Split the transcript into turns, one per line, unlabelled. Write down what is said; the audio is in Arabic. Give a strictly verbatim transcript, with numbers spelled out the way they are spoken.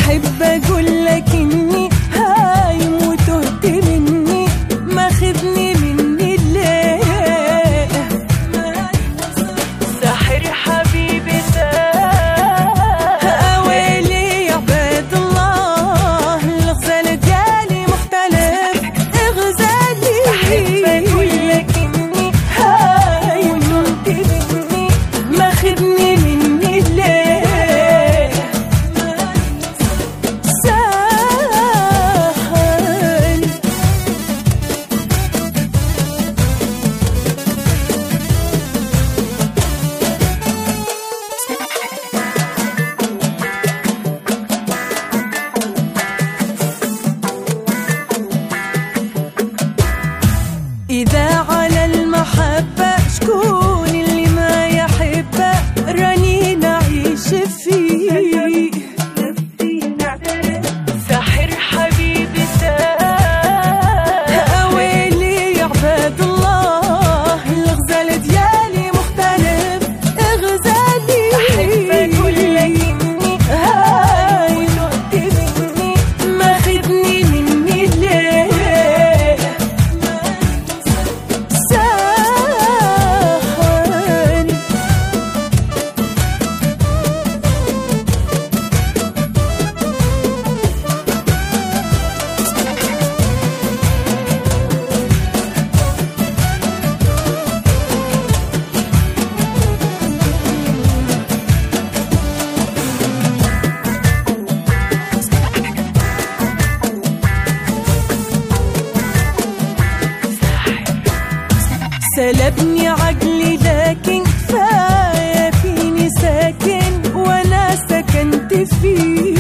أحب أقولك إني هايم وتهت مني، ماخدني مني ليه؟ ساحر حبيبي ساحر، أويلي يا عباد الله، الغزال ديالي مختلف اغزالي. أحب أقولك إني هايم وتهت مني، ماخدني مني ليه؟ إذا على المحبة شكون اللي ما يحبه، راني نعيش فيه. ساحر حبيبي ساحر، أويلي يا عباد الله، الغزال ديالي مختلف اغزالي. أحب أقولك إني هاي وتهت مني، ماخدني مني ليه؟ سلبني عقلي لكن كفاية فيني ساكن، وانا سكنت فيه.